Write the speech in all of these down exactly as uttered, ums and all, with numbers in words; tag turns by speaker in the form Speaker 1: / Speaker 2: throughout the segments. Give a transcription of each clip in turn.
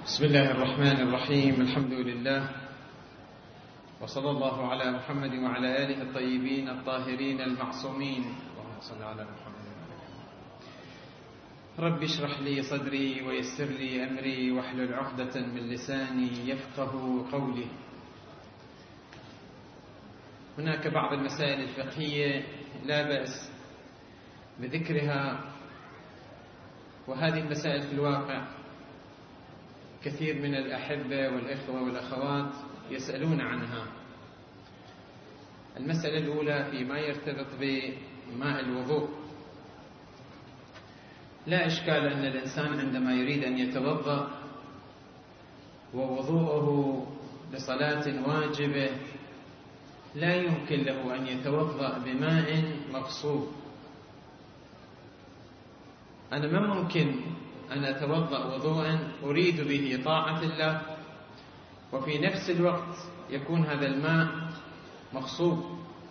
Speaker 1: بسم الله الرحمن الرحيم. الحمد لله، وصلى الله على محمد وعلى آله الطيبين الطاهرين المعصومين. اللهم صل على محمد وعلى آله. رب اشرح لي صدري ويسر لي أمري واحلل عقدة من لساني يفقه قولي. هناك بعض المسائل الفقهية لا بأس بذكرها، وهذه المسائل في الواقع كثير من الأحبة والإخوة والأخوات يسألون عنها. المسألة الأولى فيما يرتبط بماء الوضوء. لا إشكال أن الإنسان عندما يريد أن يتوضأ ووضوءه لصلاة واجبة لا يمكن له أن يتوضأ بماء مغصوب. أنا ما ممكن أن أتوضأ وضوءا أريد به طاعة الله وفي نفس الوقت يكون هذا الماء مغصوب،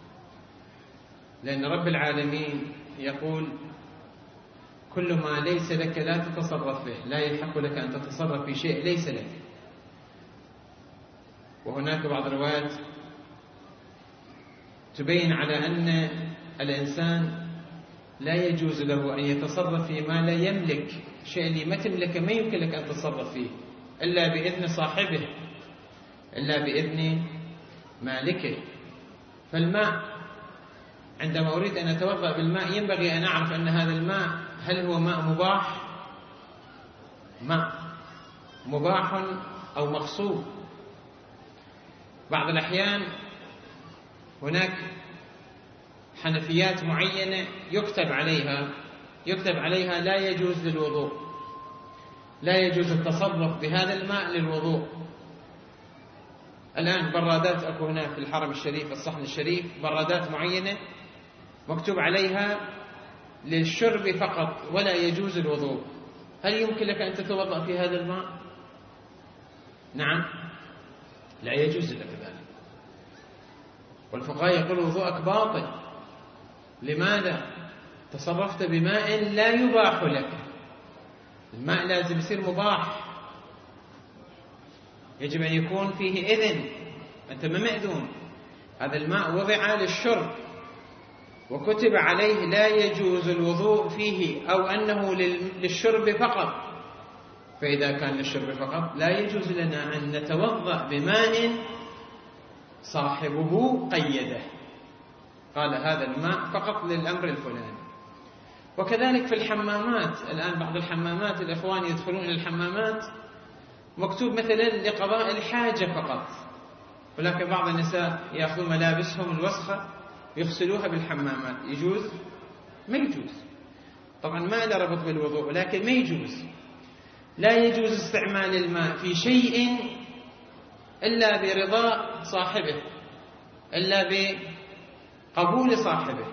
Speaker 1: لأن رب العالمين يقول: كل ما ليس لك لا تتصرف به، لا يحق لك أن تتصرف في شيء ليس لك. وهناك بعض الروايات تبين على أن الإنسان لا يجوز له أن يتصرف فيما لا يملك. شيء اللي ما تملكه ما يمكن لك أن تتصرف فيه إلا بإذن صاحبه، إلا بإذن مالكه. فالماء عندما أريد أن أتوضأ بالماء ينبغي أن أعرف أن هذا الماء هل هو ماء مباح، ماء مباح أو مغصوب. بعض الأحيان هناك حنفيات معينة يكتب عليها يكتب عليها لا يجوز للوضوء، لا يجوز التصرف بهذا الماء للوضوء. الآن برادات أكو هنا في الحرم الشريف، الصحن الشريف، برادات معينة مكتوب عليها للشرب فقط ولا يجوز الوضوء. هل يمكن لك أن تتوضأ في هذا الماء؟ نعم، لا يجوز لك ذلك. والفقهاء يقولون وضوءك باطل. لماذا؟ تصرفت بماء لا يباح لك. الماء لازم يصير مباح، يجب أن يكون فيه إذن، أنت ما مأذون. هذا الماء وضع للشرب وكتب عليه لا يجوز الوضوء فيه، أو أنه للشرب فقط. فإذا كان للشرب فقط لا يجوز لنا أن نتوضأ بماء صاحبه قيده، قال هذا الماء فقط للأمر الفلاني. وكذلك في الحمامات. الآن بعض الحمامات الإخوان يدخلون الحمامات مكتوب مثلا لقضاء الحاجة فقط، ولكن بعض النساء يأخذون ملابسهم الوسخة يغسلوها بالحمامات. يجوز؟ ما يجوز. طبعا ما له ربط بالوضوء، ولكن ما يجوز. لا يجوز استعمال الماء في شيء إلا برضا صاحبه، إلا بقبول صاحبه.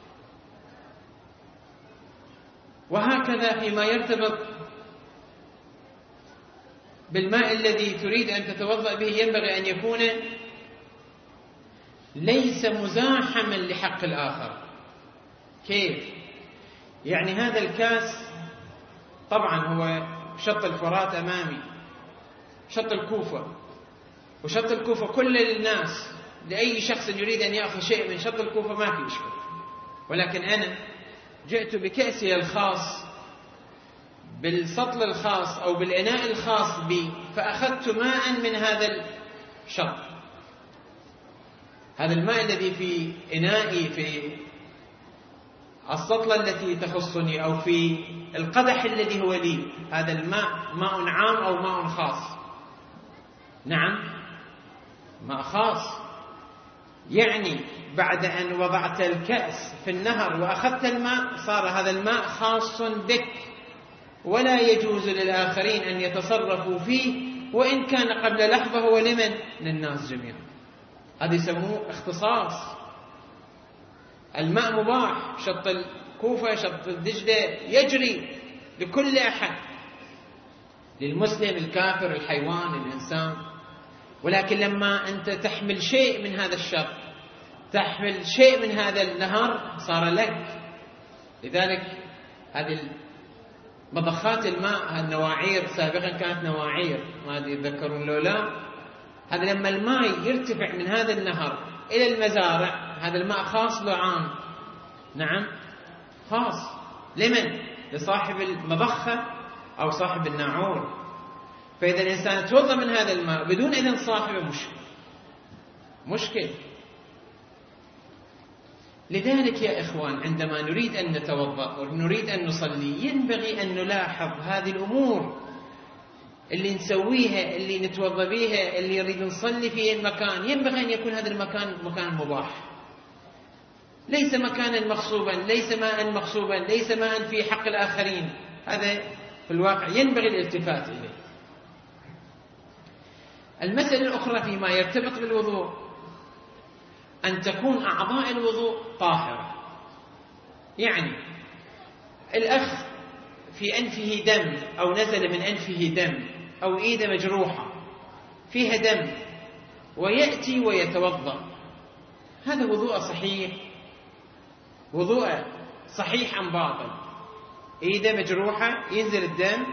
Speaker 1: وهكذا فيما يرتبط بالماء الذي تريد أن تتوضأ به ينبغي أن يكون ليس مزاحما لحق الآخر. كيف؟ يعني هذا الكاس طبعا هو شط الفرات أمامي، شط الكوفة، وشط الكوفة كل الناس، لأي شخص يريد أن يأخذ شيء من شط الكوفة ما في إشكال. ولكن أنا جئت بكأسي الخاص بالسطل الخاص أو بالإناء الخاص بي، فأخذت ماء من هذا الشط. هذا الماء الذي في إنائي، في السطلة التي تخصني، أو في القدح الذي هو لي، هذا الماء ماء عام أو ماء خاص؟ نعم، ماء خاص. يعني بعد أن وضعت الكأس في النهر وأخذت الماء صار هذا الماء خاص بك، ولا يجوز للآخرين أن يتصرفوا فيه، وإن كان قبل لحظة هو لمن؟ للناس جميعا. هذا يسموه اختصاص. الماء مباح، شط الكوفة، شط الدجلة، يجري لكل أحد، للمسلم، الكافر، الحيوان، الإنسان. ولكن لما أنت تحمل شيء من هذا الشط، تحمل شيء من هذا النهر، صار لك. لذلك هذه مضخات الماء، النواعير سابقا كانت نواعير، ما أدري يتذكرون لو لا. هذا لما الماء يرتفع من هذا النهر إلى المزارع، هذا الماء خاص له عام، نعم خاص لمن؟ لصاحب المضخة أو صاحب الناعور. فإذا الإنسان توضأ من هذا الماء بدون إذن صاحبه مشكل مشكل. لذلك يا إخوان عندما نريد أن نتوضأ ونريد أن نصلي ينبغي أن نلاحظ هذه الأمور اللي نسويها، اللي نتوضأ بها، اللي نريد نصلي في المكان، ينبغي أن يكون هذا المكان مكان مباح، ليس مكانا مغصوبا، ليس ماء مغصوبا، ليس ماء في حق الآخرين. هذا في الواقع ينبغي الالتفات إليه. المسألة الأخرى فيما يرتبط بالوضوء أن تكون أعضاء الوضوء طاهرة. يعني الأخ في أنفه دم أو نزل من أنفه دم أو إيده مجروحة فيها دم ويأتي ويتوضأ، هذا وضوء صحيح؟ وضوء صحيح أم باطل؟ إيده مجروحة ينزل الدم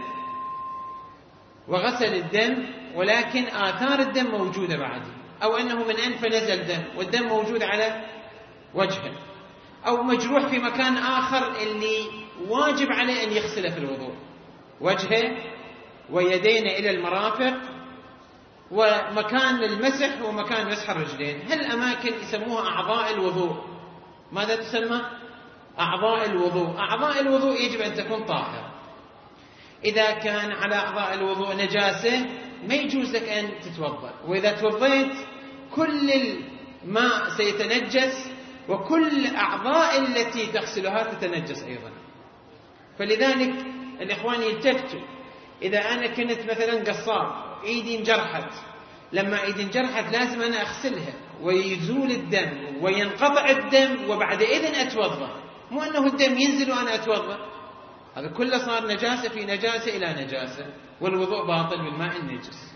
Speaker 1: وغسل الدم ولكن آثار الدم موجودة بعده، أو أنه من أنفه نزل دم والدم موجود على وجهه، أو مجروح في مكان آخر اللي واجب عليه أن يغسله في الوضوء، وجهه ويدينا إلى المرافق ومكان المسح ومكان مسح الرجلين. هالأماكن يسموها أعضاء الوضوء. ماذا تسمى؟ أعضاء الوضوء. أعضاء الوضوء يجب أن تكون طاهرة. إذا كان على أعضاء الوضوء نجاسة ما يجوز لك أن تتوضأ، وإذا توضيت كل الماء سيتنجس وكل أعضاء التي تغسلها تتنجس أيضا. فلذلك الإخوان يلتفتوا، إذا أنا كنت مثلا قصاب إيدي انجرحت، لما إيدي انجرحت لازم أنا أغسلها ويزول الدم وينقطع الدم وبعد إذن أتوضأ، مو أنه الدم ينزل وأنا أتوضأ. هذا كله صار نجاسة في نجاسة إلى نجاسة، والوضوء باطل بالماء النجس.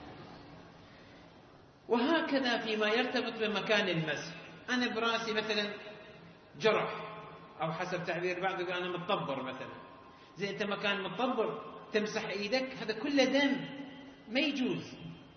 Speaker 1: وهكذا فيما يرتبط بمكان المسح. أنا براسي مثلا جرح، أو حسب تعبير بعض يقول أنا متطبر مثلا، زي أنت مكان متطبر تمسح إيدك، هذا كله دم ما يجوز،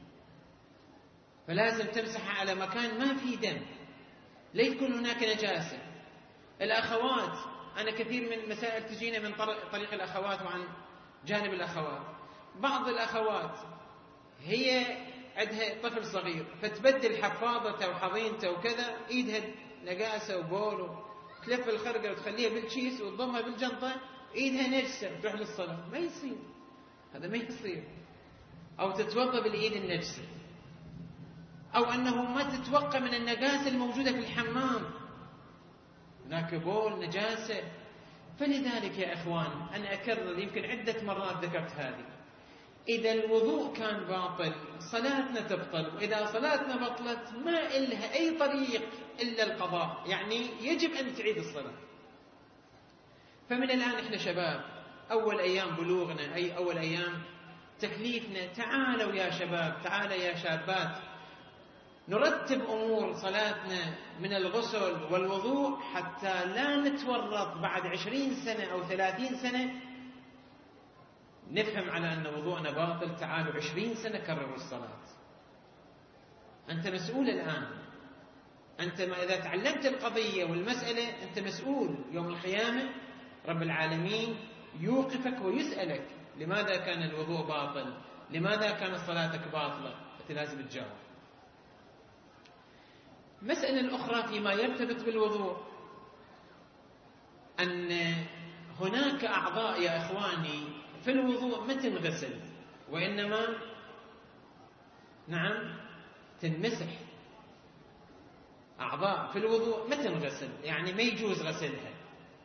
Speaker 1: فلازم تمسح على مكان ما فيه دم، لا يكون هناك نجاسة. الأخوات، أنا كثير من المسائل تجينا من طريق الأخوات وعن جانب الأخوات. بعض الأخوات هي عندها طفل صغير فتبدل حفاضته وحضينته وكذا، إيدها نجاسة وبول، تلف الخرقة وتخليها بالكيس وتضمها بالجنطة، إيدها نجسة تروح للصلاة. ما يصير، هذا ما يصير. أو تتوضأ بالإيد النجسة، أو أنه ما تتوقع من النجاسة الموجودة في الحمام، هناك بول نجاسة. فلذلك يا إخوان أنا أكرر يمكن عدة مرات ذكرت هذه، إذا الوضوء كان باطل صلاتنا تبطل، وإذا صلاتنا بطلت ما إلها أي طريق إلا القضاء، يعني يجب أن تعيد الصلاة. فمن الآن إحنا شباب، أول أيام بلوغنا، أي أول أيام تكليفنا، تعالوا يا شباب، تعالوا يا شابات، نرتب أمور صلاتنا من الغسل والوضوء حتى لا نتورط بعد عشرين سنة أو ثلاثين سنة نفهم على أن وضوءنا باطل. تعالوا عشرين سنة كرروا الصلاة. أنت مسؤول الآن، أنت ما إذا تعلمت القضية والمسألة أنت مسؤول. يوم القيامة رب العالمين يوقفك ويسألك لماذا كان الوضوء باطل، لماذا كانت صلاتك باطلة، أنت لازم تجاوب. مسألة الأخرى فيما يرتبط بالوضوء أن هناك أعضاء يا إخواني في الوضوء ما تنغسل، وإنما نعم تنمسح. أعضاء في الوضوء ما تنغسل، يعني ما يجوز غسلها،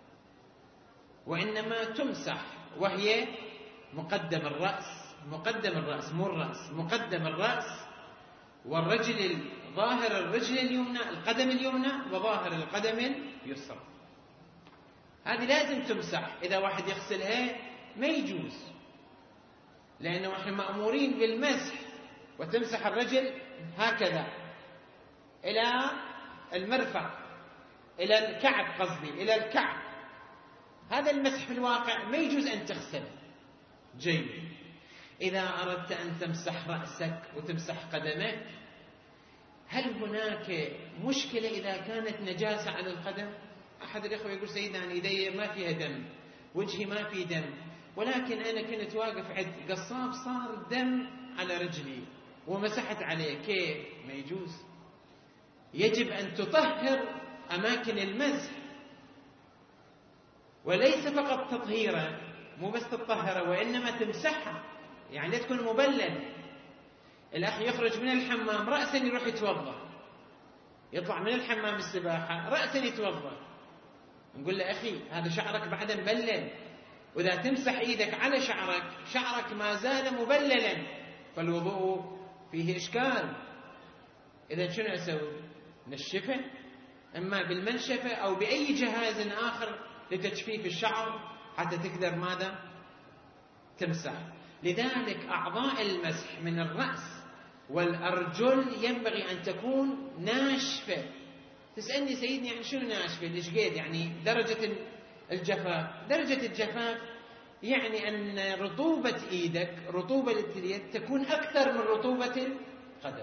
Speaker 1: وإنما تمسح، وهي مقدم الرأس، مقدم الرأس مو الرأس، مقدم الرأس والرجل، ظاهر الرجل اليمنى، القدم اليمنى، وظاهر القدم اليسرى. هذه لازم تمسح. إذا واحد يغسلها ما يجوز، لأنه احنا مأمورين بالمسح. وتمسح الرجل هكذا إلى المرفق، إلى الكعب، قصدي إلى الكعب، هذا المسح في الواقع ما يجوز أن تغسله. جيد. إذا أردت أن تمسح رأسك وتمسح قدمك، هل هناك مشكلة إذا كانت نجاسة على القدم؟ أحد الإخوة يقول سيدنا أنا يدي ما فيها دم، وجهي ما فيه دم، ولكن أنا كنت واقف عند قصاب صار دم على رجلي ومسحت عليه، كيف؟ ما يجوز. يجب أن تطهر أماكن المسح، وليس فقط تطهيرا، مو بس تطهر وإنما تمسحها، يعني لا تكون مبلل. الأخ يخرج من الحمام رأسا يروح يتوضأ، يطلع من الحمام السباحة رأسا يتوضأ، نقول له أخي هذا شعرك بعد مبلل، وإذا تمسح إيدك على شعرك شعرك ما زال مبللا، فالوضوء فيه إشكال. إذا شنو أسوي؟ نشفه إما بالمنشفة أو بأي جهاز آخر لتجفيف الشعر حتى تقدر ماذا؟ تمسح. لذلك أعضاء المسح من الرأس والأرجل ينبغي أن تكون ناشفة. تسألني سيدني يعني شنو ناشفة؟ ليش قيد يعني درجة الجفاف؟ درجة الجفاف يعني أن رطوبة إيدك، رطوبة اليد تكون أكثر من رطوبة القدم.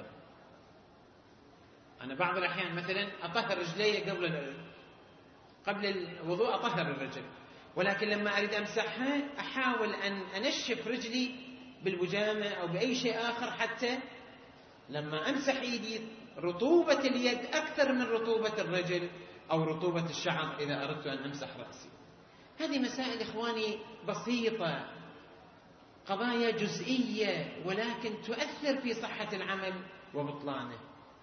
Speaker 1: أنا بعض الأحيان مثلا أطهر رجلي قبل قبل الوضوء، أطهر الرجل، ولكن لما أريد أمسحها أحاول أن أنشف رجلي بالوجامة أو بأي شيء آخر، حتى لما أمسح إيدي رطوبة اليد أكثر من رطوبة الرجل أو رطوبة الشعر إذا أردت أن أمسح رأسي. هذه مسائل إخواني بسيطة، قضايا جزئية، ولكن تؤثر في صحة العمل وبطلانه.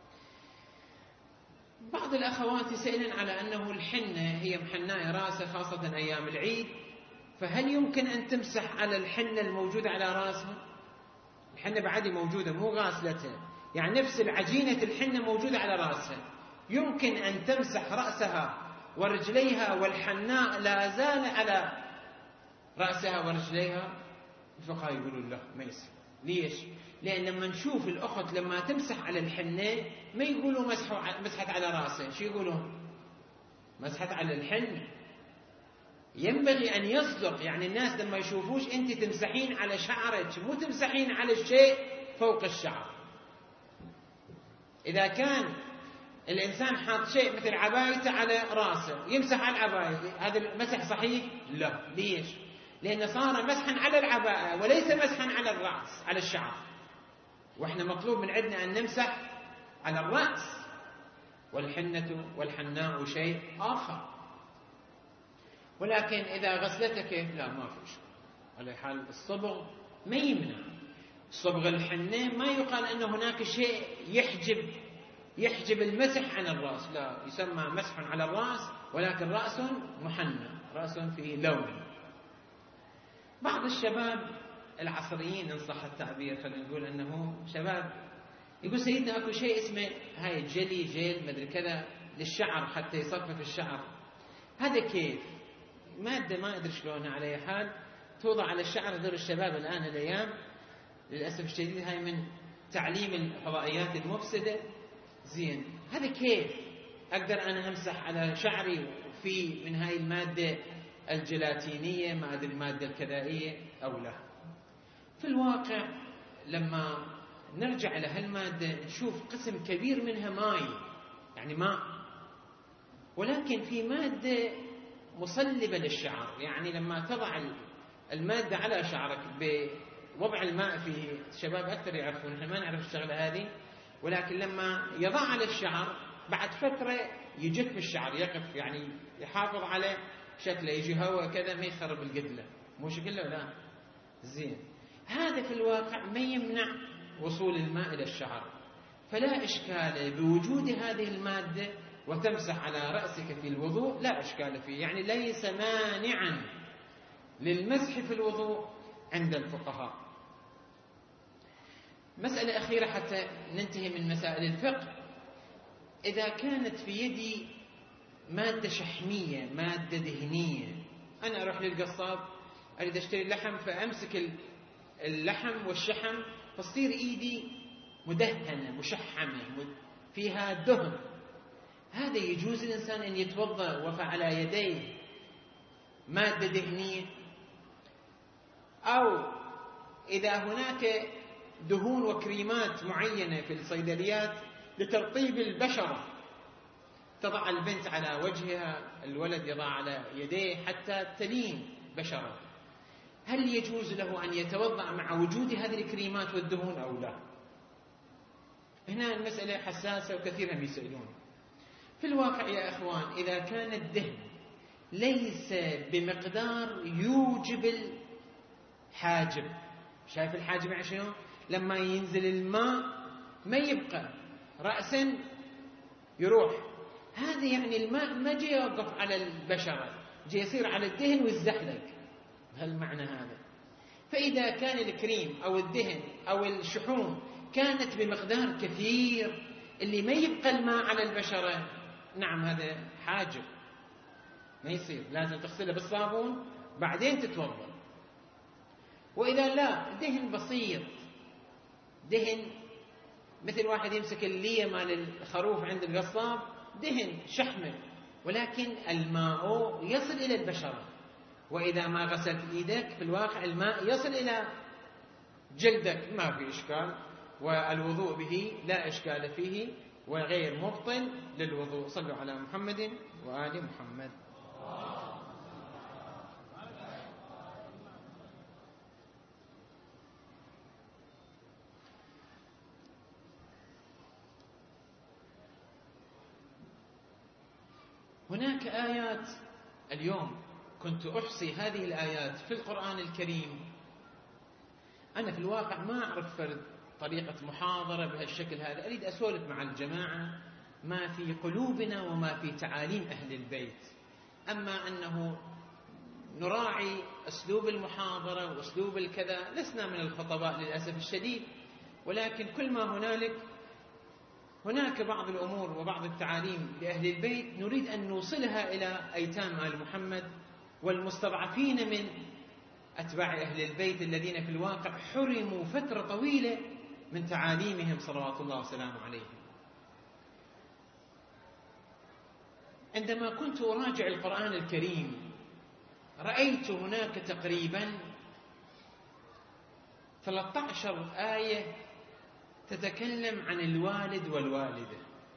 Speaker 1: بعض الأخوات يسألن على أنه الحنة هي محناية راسه خاصة أيام العيد، فهل يمكن أن تمسح على الحنة الموجودة على راسها؟ الحنة بعد موجودة مو غاسلتها، يعني نفس العجينة الحنة موجودة على راسها، يمكن أن تمسح رأسها ورجليها والحناء لا زال على رأسها ورجليها؟ الفقهاء يقولون لا ما يصير. ليش؟ لأن لما نشوف الأخت لما تمسح على الحنة ما يقولوا مسحت على رأسه، شو يقولون؟ مسحت على الحنة. ينبغي أن يصدق، يعني الناس لما يشوفوش أنت تمسحين على شعرك، مو تمسحين على الشيء فوق الشعر. إذا كان الإنسان حاط شيء مثل عبايته على رأسه يمسح على العباية، هذا المسح صحيح؟ لا. ليش؟ لأن صار مسحا على العباءة وليس مسحا على الرأس على الشعر، وإحنا مطلوب من عندنا أن نمسح على الرأس، والحنة والحناء شيء آخر. ولكن إذا غسلتك لا ما في شيء، على حال الصبغ ما يمنع. صبغ الحنة ما يقال أن هناك شيء يحجب يحجب المسح عن الرأس، لا، يسمى مسح على الرأس، ولكن رأس محنى، رأس فيه لون. بعض الشباب العصريين إن صح التعبير، خلينا نقول أنه شباب، يقول سيدنا أكو شيء اسمه هاي الجلي جيل مدري كذا للشعر حتى يصفف الشعر. هذا كيف؟ مادة ما أدري شلونها، على أي حال توضع على الشعر. هذول الشباب الآن الأيام للأسف الشديد هاي من تعليم الفضائيات المفسدة. زين، هذا كيف أقدر أنا أمسح على شعري وفي من هاي المادة الجلاتينية ما أدري المادة الكذائية أو لا؟ في الواقع لما نرجع إلى هالمادة نشوف قسم كبير منها ماء، يعني ماء، ولكن في مادة مصلبة للشعر. يعني لما تضع المادة على شعرك بوضع الماء فيه، الشباب أكثر يعرفون، نحن ما نعرف الشغلة هذه، ولكن لما يضع على الشعر بعد فترة يجف الشعر، يقف، يعني يحافظ على شكله، يجي هواء كذا ما يخرب القدلة، مو شكله لا زين. هذا في الواقع ما يمنع وصول الماء إلى الشعر، فلا إشكال بوجود هذه المادة وتمسح على رأسك في الوضوء، لا إشكال فيه، يعني ليس مانعا للمسح في الوضوء عند الفقهاء. مسألة أخيرة حتى ننتهي من مسائل الفقه. إذا كانت في يدي مادة شحمية، مادة دهنية، أنا أروح للقصاب أريد أشتري لحم، فأمسك اللحم والشحم فتصير إيدي مدهنة مشحمة فيها دهن، هذا يجوز الإنسان أن يتوضأ وفعلى يديه مادة دهنية، أو إذا هناك دهون وكريمات معينة في الصيدليات لترطيب البشرة، تضع البنت على وجهها، الولد يضع على يديه حتى تلين بشرة، هل يجوز له أن يتوضأ مع وجود هذه الكريمات والدهون أو لا؟ هنا المسألة حساسة وكثيرا بيسألون. في الواقع يا أخوان، إذا كان الدهن ليس بمقدار يوجب الحاجب، شايف الحاجب يعني شنو؟ لما ينزل الماء ما يبقى رأسا يروح، هذا يعني الماء ما جاي يوقف على البشرة، جاي يصير على الدهن ويزحلق، بهالمعنى هذا. فإذا كان الكريم أو الدهن أو الشحوم كانت بمقدار كثير اللي ما يبقى الماء على البشرة، نعم هذا حاجب، ما يصير، لازم تغسله بالصابون بعدين تتوضأ. وإذا لا، دهن بسيط، دهن مثل واحد يمسك اللية مال الخروف عند القصاب، دهن شحمه، ولكن الماء يصل إلى البشرة، وإذا ما غسلت إيدك في الواقع الماء يصل إلى جلدك، ما في إشكال، والوضوء به لا إشكال فيه وغير مبطل للوضوء. صلوا على محمد وآل محمد. هناك آيات، اليوم كنت أحصي هذه الآيات في القرآن الكريم، أنا في الواقع ما أعرف فرد طريقة محاضرة بهالشكل هذا، أريد أسولف مع الجماعة ما في قلوبنا وما في تعاليم أهل البيت. أما أنه نراعي أسلوب المحاضرة وأسلوب الكذا، لسنا من الخطباء للأسف الشديد، ولكن كل ما هنالك هناك بعض الأمور وبعض التعاليم لأهل البيت نريد أن نوصلها إلى أيتام آل محمد والمستضعفين من أتباع أهل البيت الذين في الواقع حرموا فترة طويلة من تعاليمهم صلوات الله وسلامه عليهم. عندما كنت أراجع القرآن الكريم رأيت هناك تقريبا ثلاثة عشر آية تتكلم عن الوالد والوالدة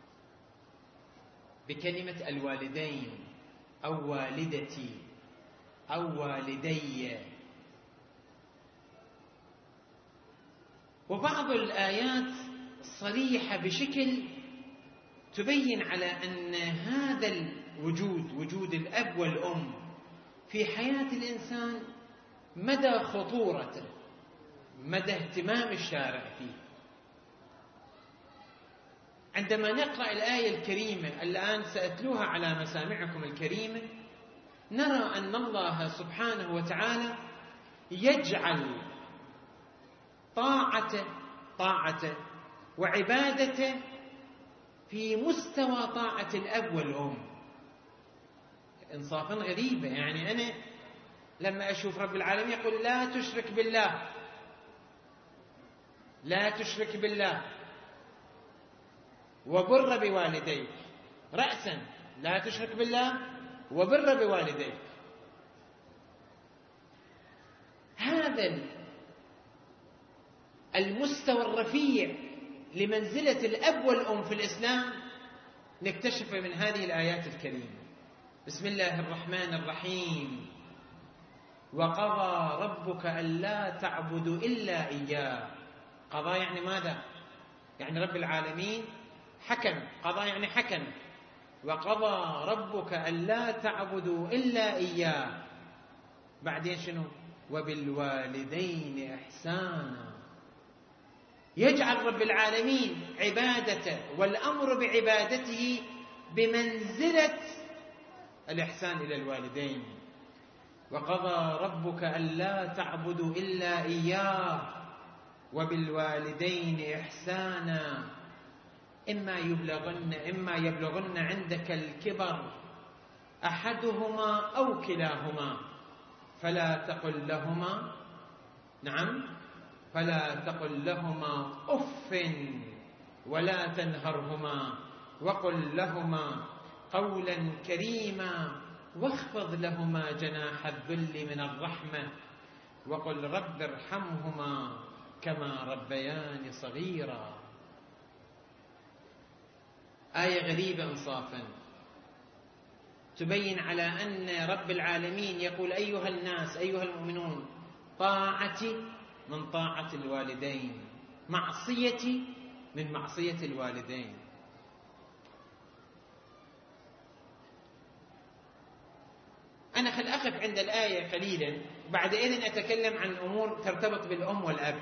Speaker 1: بكلمة الوالدين أو والدتي أو والدي، وبعض الآيات صريحة بشكل تبين على أن هذا الوجود، وجود الأب والأم في حياة الإنسان، مدى خطورته، مدى اهتمام الشارع فيه. عندما نقرأ الآية الكريمة الآن سأتلوها على مسامعكم الكريمة، نرى أن الله سبحانه وتعالى يجعل طاعته طاعته وعبادته في مستوى طاعة الأب والأم. إنصافا غريبة، يعني أنا لما أشوف رب العالمين يقول لا تشرك بالله، لا تشرك بالله وبر بوالديك، رأسا لا تشرك بالله وبر بوالديك، هذا المستوى الرفيع لمنزلة الأب والأم في الإسلام نكتشف من هذه الآيات الكريمة. بسم الله الرحمن الرحيم: وقضى ربك ألا تعبدوا إلا إياه. قضى يعني ماذا؟ يعني رب العالمين حكم، قضى يعني حكم. وقضى ربك ألا تعبدوا إلا إياه، بعدين شنو؟ وبالوالدين إحسانا. يجعل رب العالمين عبادته والأمر بعبادته بمنزلة الإحسان إلى الوالدين. وقضى ربك ألا تعبدوا إلا إياه وبالوالدين إحسانا إما يبلغن إما يبلغن عندك الكبر أحدهما أو كلاهما فلا تقل لهما نعم فلا تقل لهما أف ولا تنهرهما وقل لهما قولا كريما واخفض لهما جناح الذل من الرحمة وقل رب ارحمهما كما ربياني صغيرا. آية غريبة إنصافا تبين على أن رب العالمين يقول أيها الناس أيها المؤمنون طاعتي من طاعة الوالدين، معصيتي من معصية الوالدين. أنا خل أقف عند الآية قليلا، بعد إذن أتكلم عن أمور ترتبط بالأم والأب.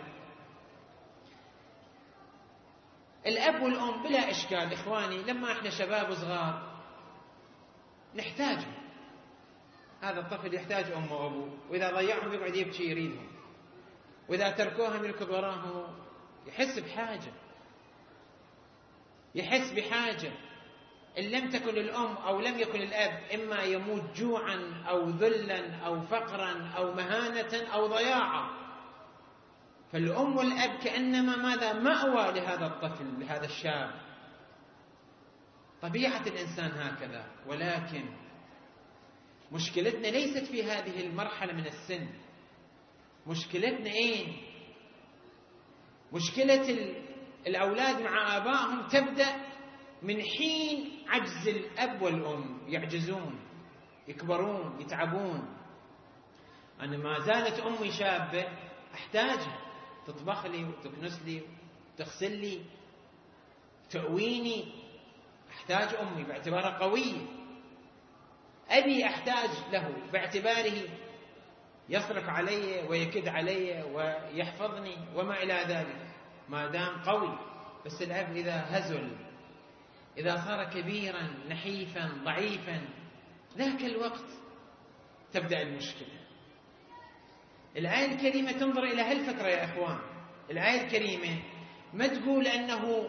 Speaker 1: الأب والأم بلا إشكال إخواني، لما إحنا شباب وصغار نحتاجه، هذا الطفل يحتاج أمه وأبوه، وإذا ضيعهم يقعد يبكي يريدهم، وإذا تركوهم يركض وراهم، يحس بحاجة يحس بحاجة إن لم تكن الأم أو لم يكن الأب إما يموت جوعا أو ذلا أو فقرا أو مهانة أو ضياعا. فالأم والأب كأنما ماذا؟ مأوى لهذا الطفل لهذا الشاب. طبيعة الإنسان هكذا، ولكن مشكلتنا ليست في هذه المرحلة من السن. مشكلتنا إيه؟ مشكلة الأولاد مع آبائهم تبدأ من حين عجز الأب والأم، يعجزون يكبرون يتعبون. أنا ما زالت أمي شابة أحتاجها، تطبخ لي وتكنس لي وتغسل لي تأويني، أحتاج أمي باعتبارها قوية. أبي أحتاج له باعتباره يصرف علي ويكد علي ويحفظني وما إلى ذلك ما دام قوي. بس الأب إذا هزل، إذا صار كبيرا نحيفا ضعيفا، ذاك الوقت تبدأ المشكلة. الآية الكريمة تنظر إلى هالفترة يا أخوان. الآية الكريمة ما تقول أنه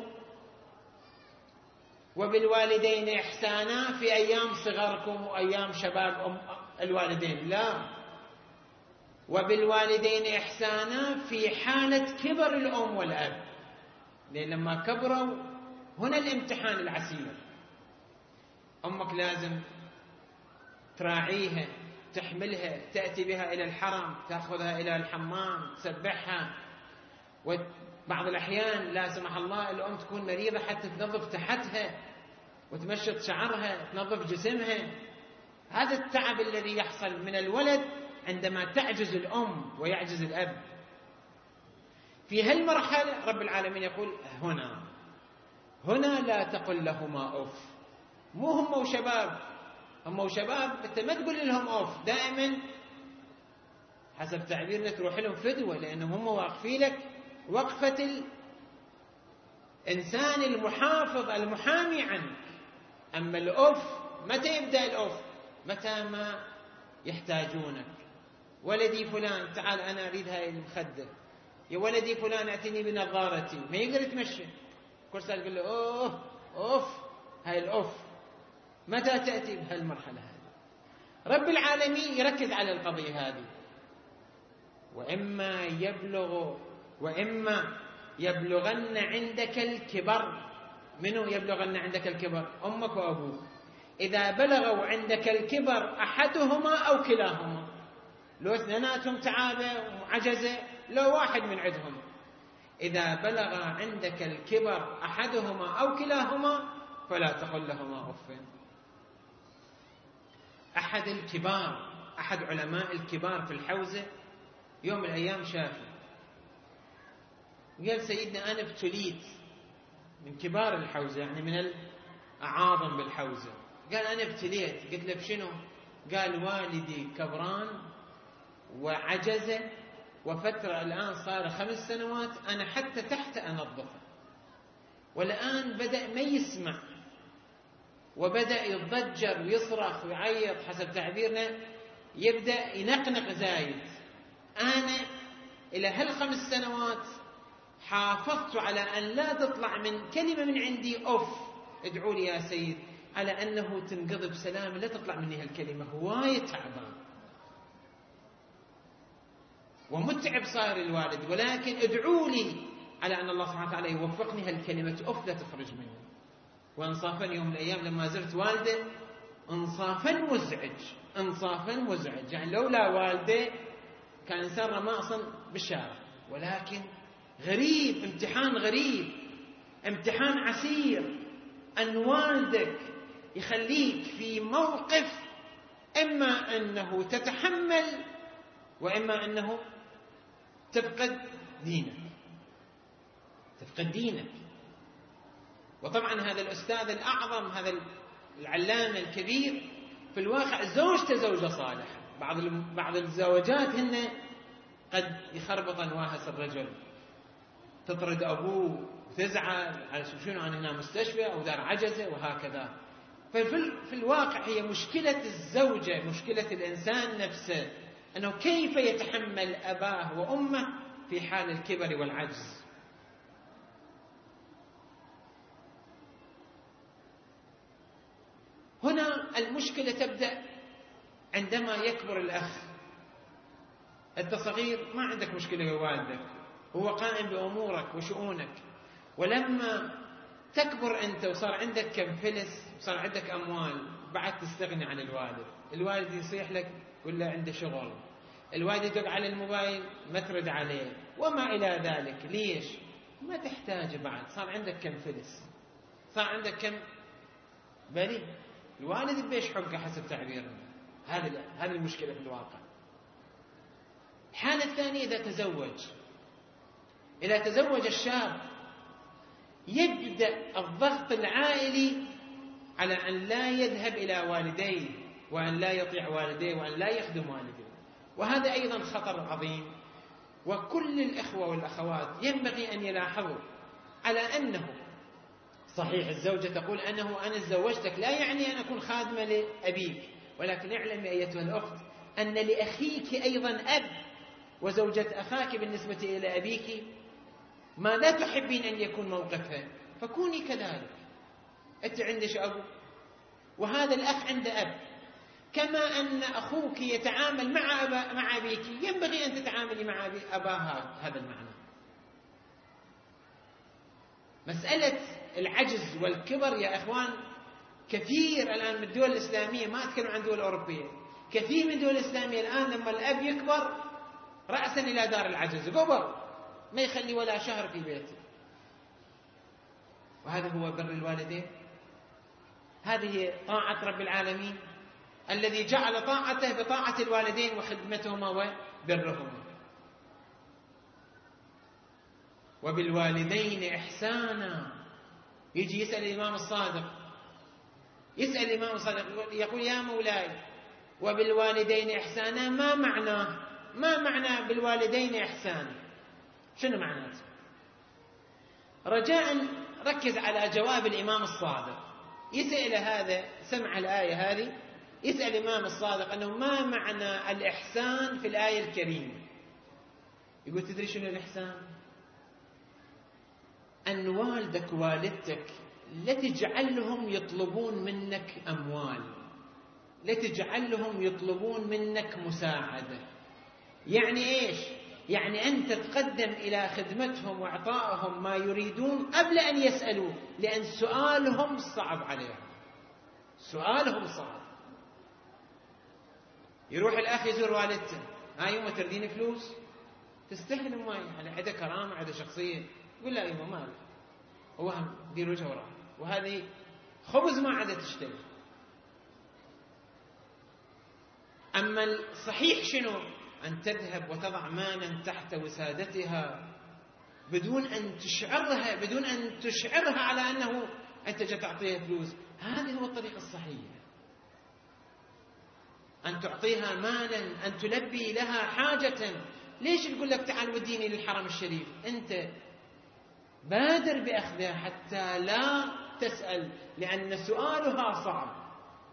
Speaker 1: وبالوالدين إحسانا في أيام صغركم وأيام شباب الوالدين، لا، وبالوالدين إحسانا في حالة كبر الأم والأب، لأن لما كبروا هنا الامتحان العسير. أمك لازم تراعيها، تحملها، تأتي بها إلى الحرم، تأخذها إلى الحمام، تسبحها. وبعض الأحيان لا سمح الله الأم تكون مريضة حتى تنظف تحتها وتمشط شعرها، تنظف جسمها. هذا التعب الذي يحصل من الولد عندما تعجز الأم ويعجز الأب. في هالمرحلة رب العالمين يقول هنا هنا لا تقل لهما أف. مو هم وشباب، هم وشباب أنت ما تقول لهم أف، دائما حسب تعبيرنا تروح لهم فدوة، لأنهم هم واقفين لك وقفة الإنسان المحافظ المحامي عنك. أما الأف متى يبدأ الأف؟ متى ما يحتاجونك. ولدي فلان تعال أنا أريد هاي المخدة، يا ولدي فلان أعطيني بنظارتي، ما يقدر يتمشى، كل سنة يقول له أوه أوف. هاي الأوف متى تأتي؟ بهالمرحلة هذه. رب العالمين يركز على القضية هذه. وإما يبلغ وإما يبلغن عندك الكبر. منو يبلغن عندك الكبر؟ أمك وأبوك. إذا بلغوا عندك الكبر أحدهما أو كلاهما، لو اثنيناتهم تعابة وعجزة، لو واحد من عندهم، إذا بلغ عندك الكبر أحدهما أو كلاهما فلا تقل لهما أف. أحد الكبار، أحد علماء الكبار في الحوزة يوم من الأيام شافي، قال سيدنا أنا ابتليت، من كبار الحوزة يعني من الأعاظم بالحوزة، قال أنا ابتليت. قلت له بشنو؟ قال والدي كبران وعجز، وفترة الآن صار خمس سنوات أنا حتى تحت أنظفه، والآن بدأ ما يسمع وبدأ يتضجر ويصرخ ويعيط، حسب تعبيرنا يبدأ ينقنق زايد. أنا إلى هالخمس سنوات حافظت على أن لا تطلع من كلمة من عندي أوف، ادعوا لي يا سيد على أنه تنقضي بسلام، لا تطلع مني هالكلمة، هواية تعبان ومتعب صار الوالد، ولكن ادعوا لي على أن الله سبحانه وتعالى يوفقني هالكلمة أوف لا تخرج مني. وانصافني يوم من الأيام لما زرت والده إنصافا مزعج، إنصافا مزعج. يعني لولا والده كان إنسان رمى أصلا بالشارع، ولكن غريب، امتحان غريب، امتحان عسير، أن والدك يخليك في موقف إما أنه تتحمل وإما أنه تفقد دينك، تفقد دينك. وطبعا هذا الأستاذ الأعظم، هذا العلامة الكبير، في الواقع زوجته زوجة صالحة. بعض بعض الزوجات هن قد يخربط نواهس الرجل، تطرد أبوه وتزعل على شنو، أنا هنا مستشفى أو دار عجزة وهكذا. ففي الواقع هي مشكلة الزوجة، مشكلة الإنسان نفسه، أنه كيف يتحمل أباه وأمه في حال الكبر والعجز. هنا المشكلة تبدأ عندما يكبر الأخ. أنت صغير ما عندك مشكلة يا والدك، هو قائم بأمورك وشؤونك، ولما تكبر أنت وصار عندك كم فلس وصار عندك أموال، بعد تستغني عن الوالد. الوالد يصيح لك ولا عنده شغل، الوالد يدق على الموبايل ما ترد عليه وما إلى ذلك. ليش؟ ما تحتاج، بعد صار عندك كم فلس، صار عندك كم بني، الوالد بيش حقه حسب تعبيرنا. هذه هذه المشكلة في الواقع. الحالة الثانية إذا تزوج، إذا تزوج الشاب يبدأ الضغط العائلي على أن لا يذهب إلى والديه وأن لا يطيع والديه وأن لا يخدم والديه، وهذا أيضا خطر عظيم. وكل الإخوة والأخوات ينبغي أن يلاحظوا على أنه صحيح الزوجة تقول أنه أنا تزوجتك لا يعني أن أكون خادمة لأبيك، ولكن اعلمي أيتها الأخت أن لأخيك أيضا أب، وزوجة أخاك بالنسبة إلى أبيك ما لا تحبين أن يكون موقفها، فكوني كذلك. أنت عندك أبو وهذا الأخ عنده أب، كما أن أخوك يتعامل مع أبا مع أبيك ينبغي أن تتعاملي مع أباها. هذا المعنى. مسألة العجز والكبر يا إخوان كثير الآن من الدول الإسلامية، ما أتكلم عن دول أوروبية، كثير من الدول الإسلامية الآن لما الأب يكبر رأسا إلى دار العجز، قبر ما يخلي ولا شهر في بيته. وهذا هو بر الوالدين، هذه طاعة رب العالمين الذي جعل طاعته بطاعة الوالدين وخدمتهما وبرهما. وبالوالدين إحسانا. يجي يسأل الإمام الصادق، يسأل الإمام الصادق يقول يا مولاي وبالوالدين إحسانا، ما معناه؟ ما معنى بالوالدين إحسانا؟ شنو معناته؟ رجاء ركز على جواب الإمام الصادق. يسأل هذا، سمع الآية هذه، يسأل الإمام الصادق أنه ما معنى الإحسان في الآية الكريمة. يقول تدري شنو الإحسان؟ أن والدك والدتك لا تجعلهم يطلبون منك أموال، لا تجعلهم يطلبون منك مساعدة. يعني إيش؟ يعني أنت تقدم إلى خدمتهم وإعطائهم ما يريدون قبل أن يسألوا، لأن سؤالهم صعب عليهم، سؤالهم صعب. يروح الأخ يزور والدته، هاي يوم تردين فلوس؟ تستحل ما يعني عنده كرامة، عنده شخصية. يقول لا يوم مال، هو هم دير وجهه وراه، وهذه خبز ما عاد تشتري. أما الصحيح شنو؟ أن تذهب وتضع مالا تحت وسادتها بدون أن تشعرها، بدون أن تشعرها على أنه أنت جاي تعطيها فلوس. هذه هو الطريق الصحيح، أن تعطيها مالا، أن تلبي لها حاجة. ليش تقول لك تعال وديني للحرم الشريف؟ أنت بادر بأخذها حتى لا تسأل، لأن سؤالها صعب.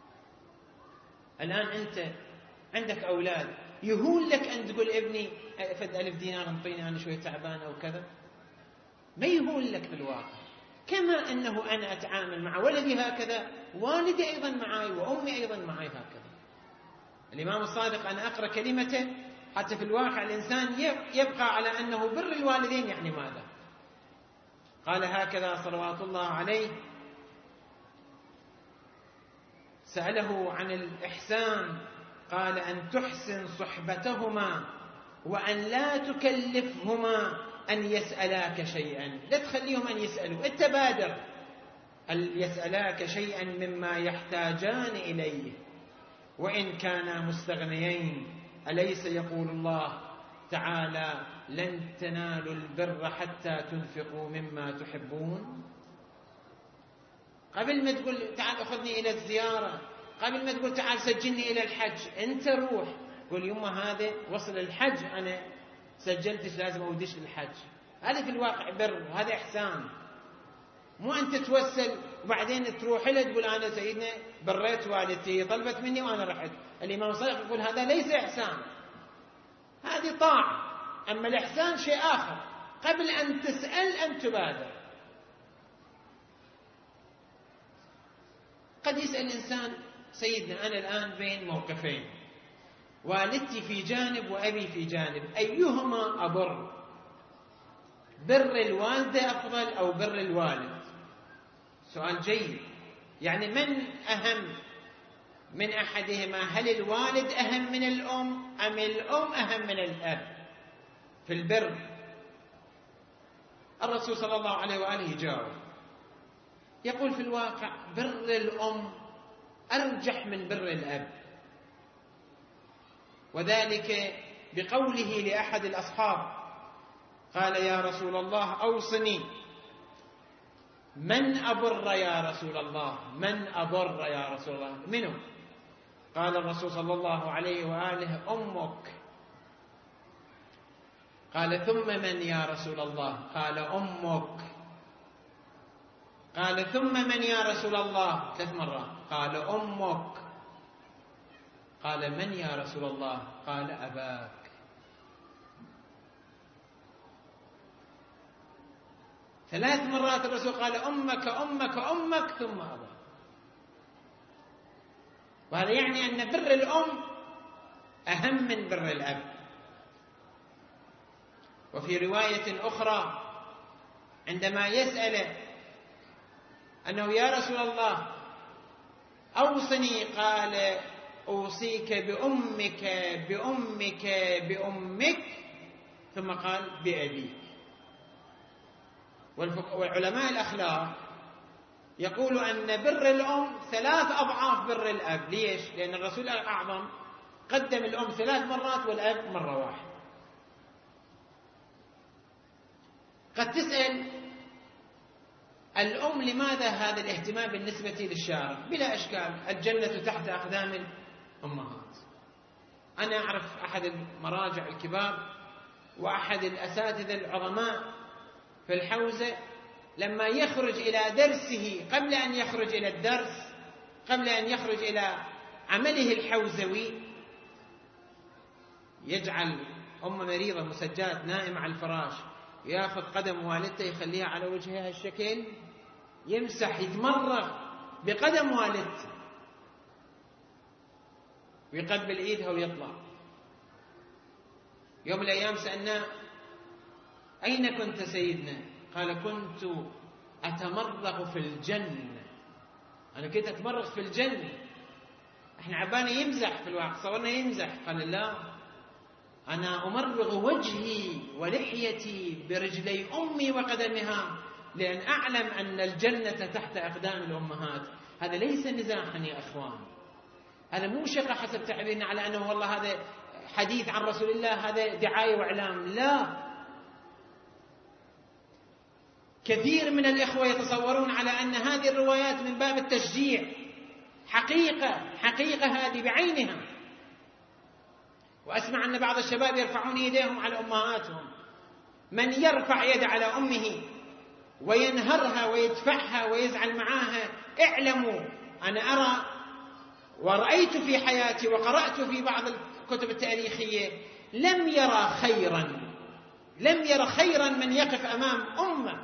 Speaker 1: الآن أنت عندك أولاد، يهون لك أن تقول ابني فد ألف دينار انطيني أنا شوية تعبان أو كذا، ما يهون لك في الواقع. كما أنه أنا أتعامل مع ولدي هكذا، والدي أيضا معي وأمي أيضا معي هكذا. الإمام الصادق أنا أقرأ كلمته حتى في الواقع الإنسان يبقى على أنه بر الوالدين يعني ماذا؟ قال هكذا صلوات الله عليه: سأله عن الإحسان قال أن تحسن صحبتهما وأن لا تكلفهما أن يسألاك شيئا، لا تخليهم أن يسألوا، التبادر أن يسألاك شيئا مما يحتاجان إليه وإن كانا مستغنيين. أليس يقول الله تعالى لن تنالوا البر حتى تنفقوا مما تحبون؟ قبل ما تقول تعال أخذني إلى الزيارة، قبل ما تقول تعال سجلني إلى الحج، أنت روح قول يما هذا وصل الحج أنا سجلتش لازم أوديش للحج. هذا في الواقع بر، هذا إحسان. مو أنت توسل وبعدين تروح له تقول أنا سيدنا بريت والدتي طلبت مني وأنا رحت. الإمام صادق يقول هذا ليس إحسان، هذه طاعة. أما الإحسان شيء آخر، قبل أن تسأل أن تبادر. قد يسأل الإنسان سيدنا أنا الآن بين موقفين، والدتي في جانب وأبي في جانب، أيهما أبر؟ بر الوالدة أفضل أو بر الوالد؟ سؤال جيد. يعني من أهم من أحدهما؟ هل الوالد أهم من الأم أم الأم أهم من الأب في البر؟ الرسول صلى الله عليه وآله يجاوب يقول في الواقع بر الأم أرجح من بر الأب، وذلك بقوله لأحد الأصحاب قال يا رسول الله أوصني، من أبر يا رسول الله؟ من أبر يا رسول الله؟ منه؟ قال الرسول صلى الله عليه وآله أمك. قال ثم من يا رسول الله؟ قال أمك. قال ثم من يا رسول الله؟ ثلاث مرات. قال أمك. قال من يا رسول الله؟ قال أباك. ثلاث مرات الرسول قال أمك أمك أمك ثم أباك. وهذا يعني أن بر الأم أهم من بر الأب. وفي رواية أخرى عندما يسأل أنه يا رسول الله أوصني، قال أوصيك بأمك بأمك بأمك ثم قال بأبيك. والعلماء الأخلاق يقول أن بر الأم ثلاث أضعاف بر الأب. ليش؟ لأن الرسول الأعظم قدم الأم ثلاث مرات والأب مرة واحدة. قد تسأل الأم لماذا هذا الاهتمام بالنسبة للشارع؟ بلا إشكال الجنة تحت أقدام الأمهات. أنا أعرف أحد المراجع الكبار وأحد الأساتذة العظماء في الحوزة لما يخرج إلى درسه، قبل أن يخرج إلى الدرس، قبل أن يخرج إلى عمله الحوزوي، يجعل أم مريضة مسجات نائمة على الفراش، يأخذ قدم والدته يخليها على وجهها الشكل، يمسح يتمرغ بقدم والدته ويقبل إيدها ويطلع. يوم من الأيام سألناه أين كنت سيدنا؟ قال كنت أتمرغ في الجنة. أنا كنت أتمرغ في الجنة. إحنا عبانا يمزح في الواقع، صورنا يمزح. قال لا، أنا أمرغ وجهي ولحيتي برجلي أمي وقدمها، لأن أعلم أن الجنة تحت أقدام الأمهات. هذا ليس مزاحا يا أخوان، هذا مو شقة حسب تعبيرنا على أنه والله هذا حديث عن رسول الله، هذا دعاية وإعلام. لا، كثير من الإخوة يتصورون على أن هذه الروايات من باب التشجيع. حقيقة حقيقة هذه بعينها. وأسمع أن بعض الشباب يرفعون يديهم على أمهاتهم. من يرفع يد على أمه وينهرها ويدفعها ويزعل معاها، اعلموا، أنا أرى ورأيت في حياتي وقرأت في بعض الكتب التاريخية، لم يرى خيرا لم يرى خيرا من يقف أمام أمه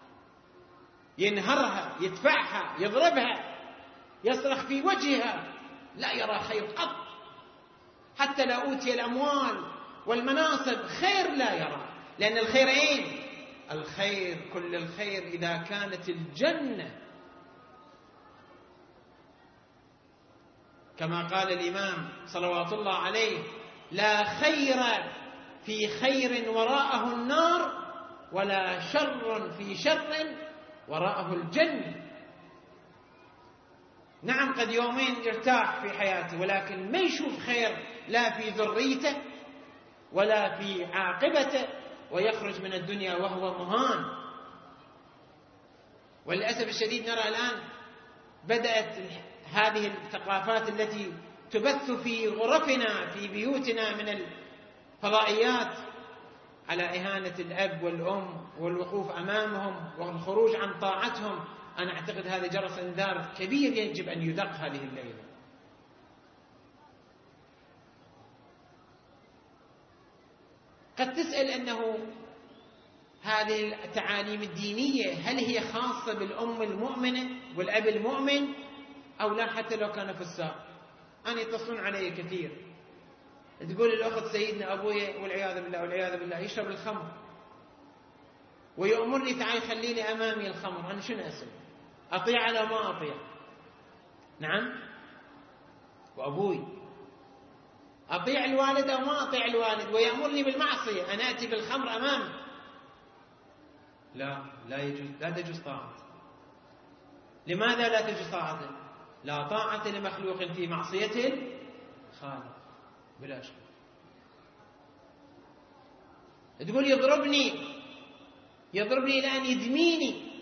Speaker 1: ينهرها يدفعها يضربها يصرخ في وجهها، لا يرى خير قط. حتى لا أوتي الأموال والمناصب، خير لا يرى. لأن الخير أين؟ الخير كل الخير إذا كانت الجنة كما قال الإمام صلوات الله عليه: لا خير في خير وراءه النار، ولا شر في شر وراءه الجنة. نعم قد يومين يرتاح في حياته، ولكن ما يشوف خير لا في ذريته ولا في عاقبته، ويخرج من الدنيا وهو مهان. وللأسف الشديد نرى الآن بدأت هذه الثقافات التي تبث في غرفنا في بيوتنا من الفضائيات على إهانة الأب والأم والوقوف أمامهم والخروج عن طاعتهم. أنا أعتقد هذا جرس إنذار كبير يجب أن يدق هذه الليلة. قد تسأل أنه هذه التعاليم الدينية هل هي خاصة بالأم المؤمنة والأب المؤمن أو لا، حتى لو كان فساق؟ أنا يتصلون علي كثير، تقول الأخت سيدنا أبوي والعياذ بالله والعياذ بالله يشرب الخمر ويأمرني تعال خلي لي أمامي الخمر، أنا شنو أسوي؟ أطيع ولا ما أطيع؟ نعم، وأبوي أطيع الوالد أو ما أطيع الوالد؟ ويأمرني بالمعصية، أنا أتي بالخمر أمامي. لا لا يجوز، لا تجوز طاعته. لماذا لا تجوز طاعته؟ لا طاعة لمخلوق في معصية الخالق بلا شك. تقول يضربني يضربني لأن يدميني.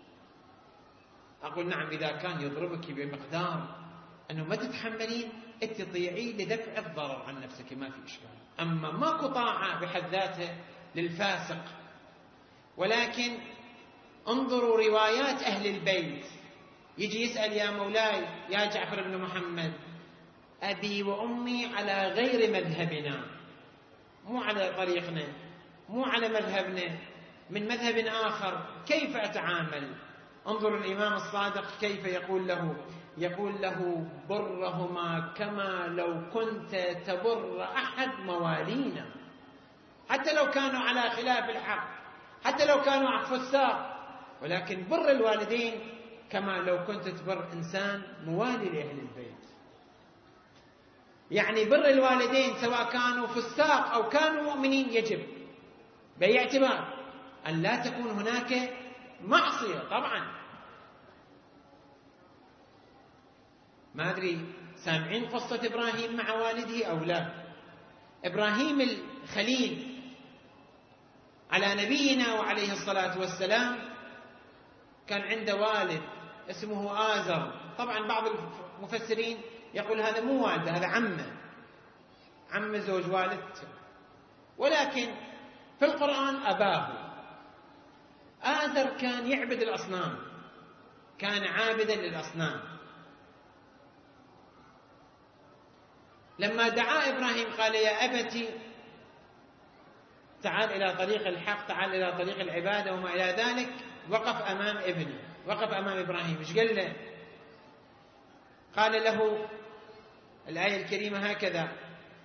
Speaker 1: أقول نعم، إذا كان يضربك بمقدار أنه ما تتحملين أنت تطيعيه لدفع الضرر عن نفسك ما في إشكال. أما ماكو طاعة بحد ذاتها للفاسق. ولكن انظروا روايات أهل البيت، يجي يسأل يا مولاي يا جعفر بن محمد أبي وأمي على غير مذهبنا، مو على طريقنا، مو على مذهبنا، من مذهب آخر، كيف أتعامل؟ انظر الإمام الصادق كيف يقول له، يقول له برهما كما لو كنت تبر أحد موالينا. حتى لو كانوا على خلاف الحق، حتى لو كانوا فساق، ولكن بر الوالدين كما لو كنت تبر إنسان موالي لأهل البيت. يعني بر الوالدين سواء كانوا فساق أو كانوا مؤمنين يجب، بأي اعتبار أن لا تكون هناك معصية. طبعا ما أدري سامعين قصة إبراهيم مع والده أو لا؟ إبراهيم الخليل على نبينا وعليه الصلاة والسلام كان عنده والد اسمه آزر. طبعا بعض المفسرين يقول هذا مو والده، هذا عمه، عم زوج والدته، ولكن في القرآن أباه. آزر كان يعبد الأصنام، كان عابدا للأصنام. لما دعا إبراهيم قال يا أبتي تعال إلى طريق الحق، تعال إلى طريق العبادة وما إلى ذلك، وقف أمام ابنه، وقف أمام إبراهيم. إيش قال له؟ قال له الآية الكريمة هكذا: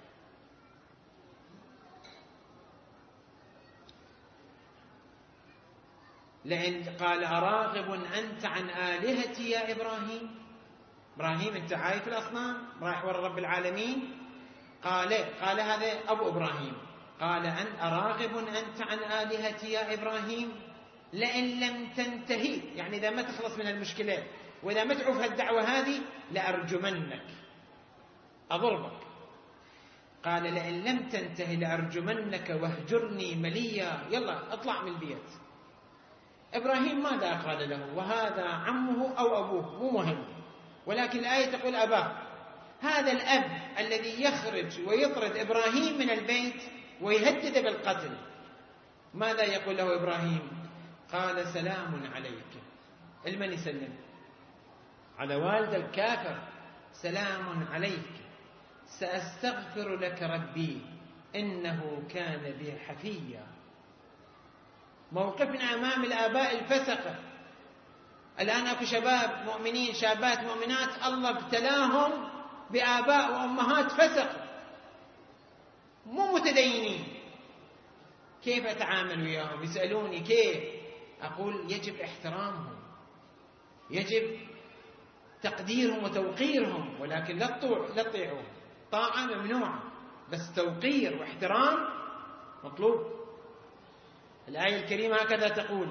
Speaker 1: لئن قال أراغب أنت عن آلهتي يا إبراهيم؟ إبراهيم أنت عايف في الأصنام، رايح ورا رب العالمين. قال قال هذا أبو إبراهيم، قال أن أراغب أنت عن آلهتي يا إبراهيم؟ لئن لم تنتهي، يعني إذا ما تخلص من المشكلة وإذا ما تعوف هالدعوة هذه لأرجمنك، أضربك. قال لئن لم تنتهي لأرجمنك واهجرني مليا، يلا اطلع من البيت. إبراهيم ماذا قال له؟ وهذا عمه أو أبوه مو مهم، ولكن الآية تقول أباه. هذا الأب الذي يخرج ويطرد إبراهيم من البيت ويهدد بالقتل، ماذا يقول له إبراهيم؟ قال سلام عليك. المن يسلم على والد الكافر؟ سلام عليك، سأستغفر لك ربي إنه كان بي حفيا. موقفنا أمام الآباء الفسقة. الآن أكو شباب مؤمنين، شابات مؤمنات، الله ابتلاهم بآباء وأمهات فسق مو متدينين. كيف أتعامل وياهم؟ يسألوني كيف؟ أقول يجب احترامهم، يجب تقديرهم وتوقيرهم، ولكن لا تطيعوا، طاعة ممنوعة، بس توقير واحترام مطلوب. الآية الكريمة هكذا تقول: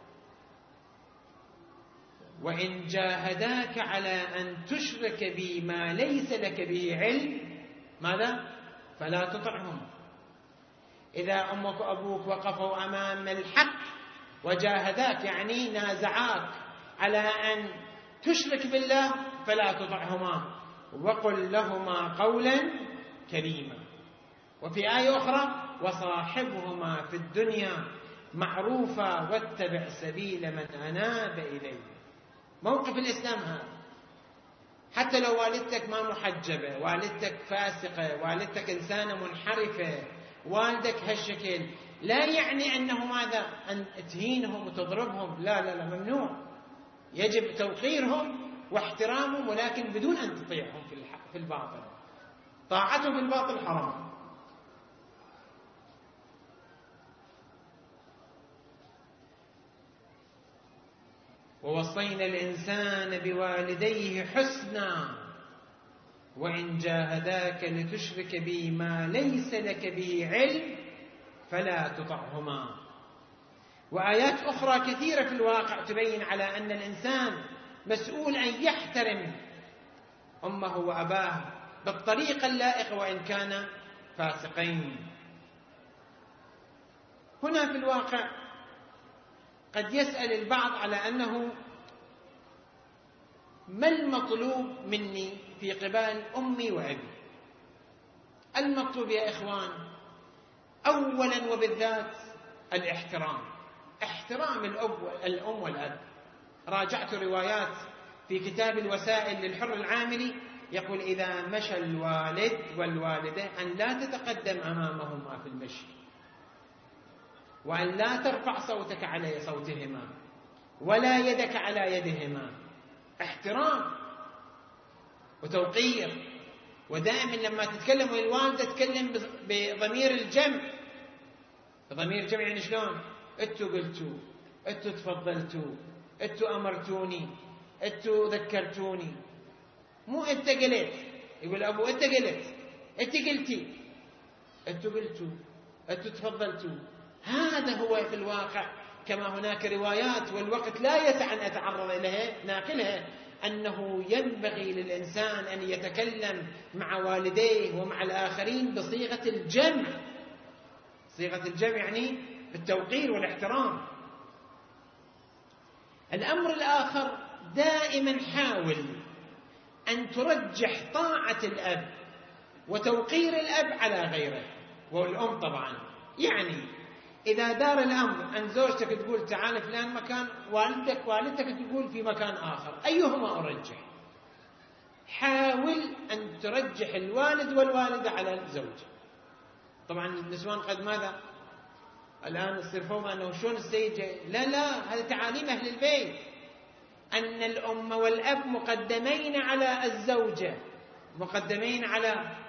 Speaker 1: وإن جاهداك على أن تشرك بي ما ليس لك به علم، ماذا؟ فلا تطعهم. إذا أمك وأبوك وقفوا أمام الحق وجاهداك، يعني نازعاك على أن تشرك بالله، فلا تطعهما وقل لهما قولا كريما. وفي آية أخرى: وصاحبهما في الدنيا معروفا واتبع سبيل من أناب إليه. موقف الإسلام هذا. حتى لو والدتك ما محجبة، والدتك فاسقة، والدتك إنسانة منحرفة، والدك هالشكل، لا يعني أنه ماذا؟ أن تهينهم وتضربهم، لا لا لا، ممنوع. يجب توقيرهم واحترامهم، ولكن بدون أن تطيعهم في الباطل. طاعتهم في الباطل حرام. ووصينا الإنسان بوالديه حسنا وإن جاهداك لتشرك بي ما ليس لك به علم فلا تطعهما. وآيات أخرى كثيرة في الواقع تبين على أن الإنسان مسؤول أن يحترم أمه وأباه بالطريقة اللائقة وإن كان فاسقين. هنا في الواقع قد يسأل البعض على أنه ما المطلوب مني في قبال أمي وأبي؟ المطلوب يا إخوان أولا وبالذات الاحترام، احترام الأم والأب. راجعت روايات في كتاب الوسائل للحر العاملي، يقول: إذا مشى الوالد والوالدة أن لا تتقدم أمامهما في المشي، وأن لا ترفع صوتك على صوتهما ولا يدك على يدهما. احترام وتوقير. ودائما لما تتكلم الوالدة تتكلم بضمير الجمع. بضمير الجمع يعني شلون؟ انتوا قلتوا، انتوا تفضلتوا، انتوا أمرتوني، انتوا ذكرتوني، مو انت قلت. يقول أبو انت قلت، انت قلتي، انتوا قلتوا، انتوا تفضلتوا. هذا هو في الواقع. كما هناك روايات والوقت لا يسع أن أتعرض إليها ناقلها، أنه ينبغي للإنسان أن يتكلم مع والديه ومع الآخرين بصيغة الجمع. صيغة الجمع يعني بالتوقير والاحترام. الأمر الآخر: دائما حاول أن ترجح طاعة الأب وتوقير الأب على غيره والأم طبعا. يعني إذا دار الأمر أن زوجتك تقول تعال فلان مكان، والدك والدتك تقول في مكان آخر، أيهما أرجح؟ حاول أن ترجح الوالد والوالدة على الزوج. طبعا النسوان قد ماذا؟ الآن يصير فوضى أنه شلون السيد جاي. لا لا، هذا تعاليم أهل البيت، أن الأم والأب مقدمين على الزوجة، مقدمين على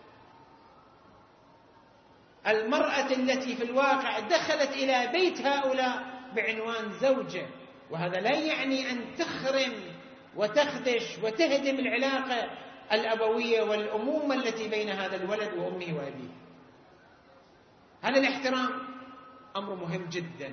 Speaker 1: المرأة التي في الواقع دخلت إلى بيت هؤلاء بعنوان زوجة. وهذا لا يعني أن تخرم وتخدش وتهدم العلاقة الأبوية والأمومة التي بين هذا الولد وأمه وأبيه. هذا الاحترام أمر مهم جدا.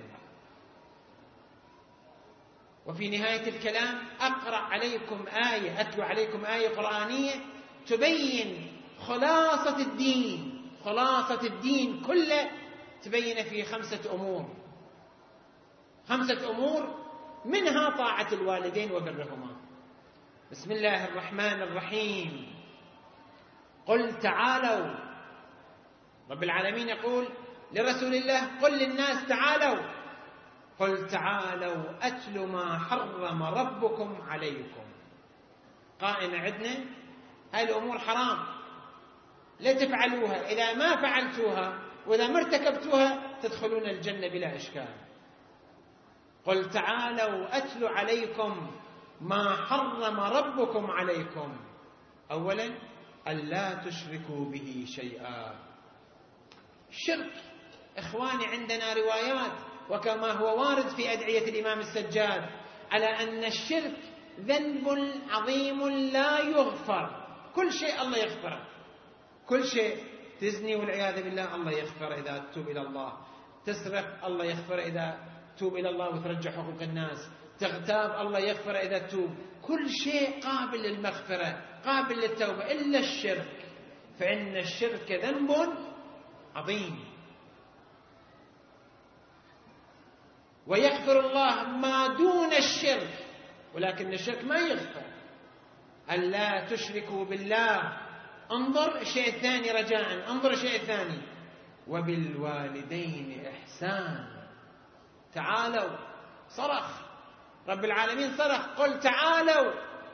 Speaker 1: وفي نهاية الكلام أقرأ عليكم آية، أتلو عليكم آية قرآنية تبين خلاصة الدين. خلاصة الدين كله تبين في خمسة أمور. خمسة أمور منها طاعة الوالدين وبرهما. بسم الله الرحمن الرحيم. قل تعالوا. رب العالمين يقول لرسول الله: قل للناس تعالوا. قل تعالوا أتل ما حرم ربكم عليكم. قائمة عندنا هاي الأمور حرام، لا تفعلوها. إذا ما فعلتوها وإذا ما ارتكبتوها تدخلون الجنة بلا إشكال. قل تعالوا أتل عليكم ما حرم ربكم عليكم. أولا: ألا تشركوا به شيئا. الشرك إخواني عندنا روايات، وكما هو وارد في أدعية الإمام السجاد، على أن الشرك ذنب عظيم لا يغفر. كل شيء الله يغفره، كل شيء. تزني والعياذ بالله الله يغفر إذا تتوب إلى الله، تسرق الله يغفر إذا تتوب إلى الله وترجع حقوق الناس، تغتاب الله يغفر إذا تتوب. كل شيء قابل للمغفرة، قابل للتوبة، إلا الشرك، فإن الشرك ذنب عظيم. ويغفر الله ما دون الشرك، ولكن الشرك ما يغفر. ألا تشركوا بالله. انظر الشيء الثاني رجاء، انظر الشيء الثاني، وبالوالدين إحسان. تعالوا، صرخ رب العالمين، صرخ قل تعالوا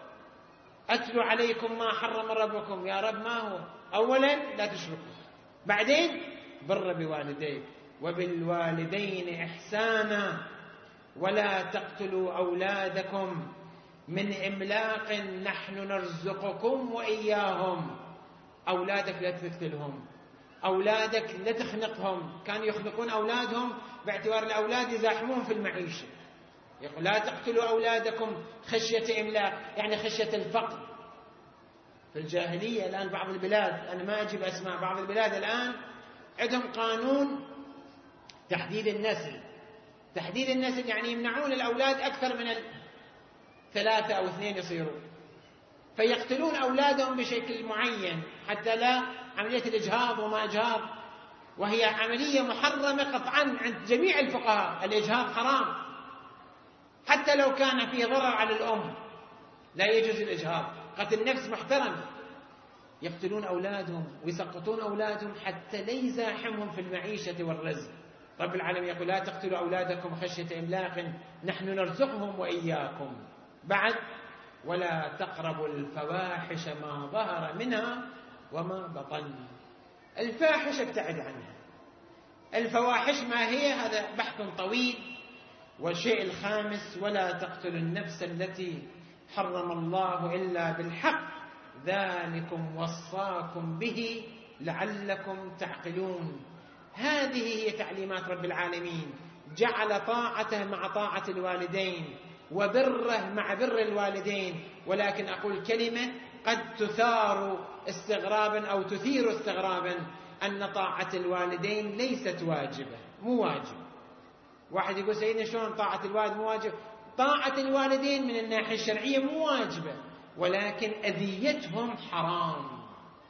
Speaker 1: أتلو عليكم ما حرم ربكم. يا رب ما هو؟ أولا لا تشركوا، بعدين بر بوالديك، وبالوالدين إحسانا، ولا تقتلوا أولادكم من إملاق نحن نرزقكم وإياهم. أولادك لا تقتلهم، أولادك لا تخنقهم. كانوا يخنقون أولادهم باعتبار الأولاد يزاحمون في المعيشة. يقول لا تقتلوا أولادكم خشية إملاق، يعني خشية الفقر. في الجاهلية الآن بعض البلاد، أنا ما أجيب أسماء، بعض البلاد الآن عندهم قانون تحديد النسل. تحديد النسل يعني يمنعون الأولاد أكثر من ثلاثة أو اثنين يصيرون، فيقتلون أولادهم بشكل معين حتى لا عملية الإجهاض وما إجهاض، وهي عملية محرمة قطعا عند جميع الفقهاء. الإجهاض حرام حتى لو كان فيه ضرر على الأم، لا يجوز الإجهاض. قتل النفس محترم. يقتلون أولادهم ويسقطون أولادهم حتى لا يزاحمهم في المعيشة والرزق. رب العالمين يقول لا تقتلوا أولادكم خشية إملاق نحن نرزقهم وإياكم. بعد ولا تقربوا الفواحش ما ظهر منها وما بطن. الفاحش ابتعد عنها. الفواحش ما هي؟ هذا بحث طويل. والشيء الخامس ولا تقتلوا النفس التي حرم الله إلا بالحق ذلكم وصاكم به لعلكم تعقلون. هذه هي تعليمات رب العالمين، جعل طاعته مع طاعة الوالدين وبره مع بر الوالدين. ولكن أقول كلمة قد تثار استغرابا أو تثير استغرابا، أن طاعة الوالدين ليست واجبة، مو واجب. واحد يقول سيدنا شلون طاعة الوالد مو واجب؟ طاعة الوالدين من الناحية الشرعية مو واجبة، ولكن أذيتهم حرام.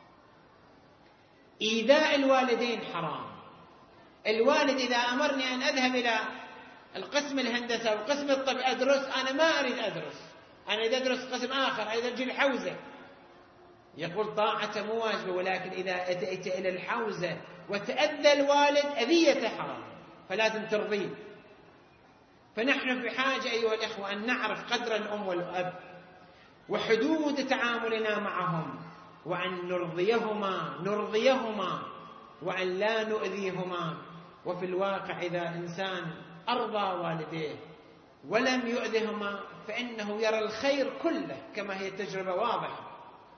Speaker 1: إيذاء الوالدين حرام. الوالد إذا أمرني أن أذهب إلى القسم الهندسة وقسم الطب أدرس، أنا ما أريد أدرس، أنا إذا أدرس قسم آخر، أريد أجي الحوزة، يقول طاعة مو واجبة. ولكن إذا أتيت إلى الحوزة وتأذى الوالد أذية حرام، فلازم ترضيه. فنحن بحاجة أيها الإخوة أن نعرف قدر الأم والأب وحدود تعاملنا معهم، وأن نرضيهما نرضيهما وأن لا نؤذيهما. وفي الواقع إذا إنسان أرضى والديه ولم يؤذهما فإنه يرى الخير كله، كما هي التجربة واضحة.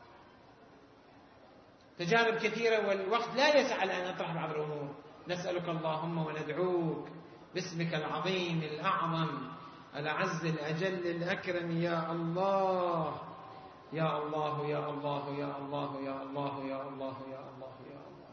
Speaker 1: تجارب كثيرة والوقت لا يسع لأن أطرح بعض الأمور. نسألك اللهم وندعوك باسمك العظيم الأعظم الأعز الأجل الأكرم، يا الله يا الله يا الله يا الله يا الله يا الله يا الله يا الله.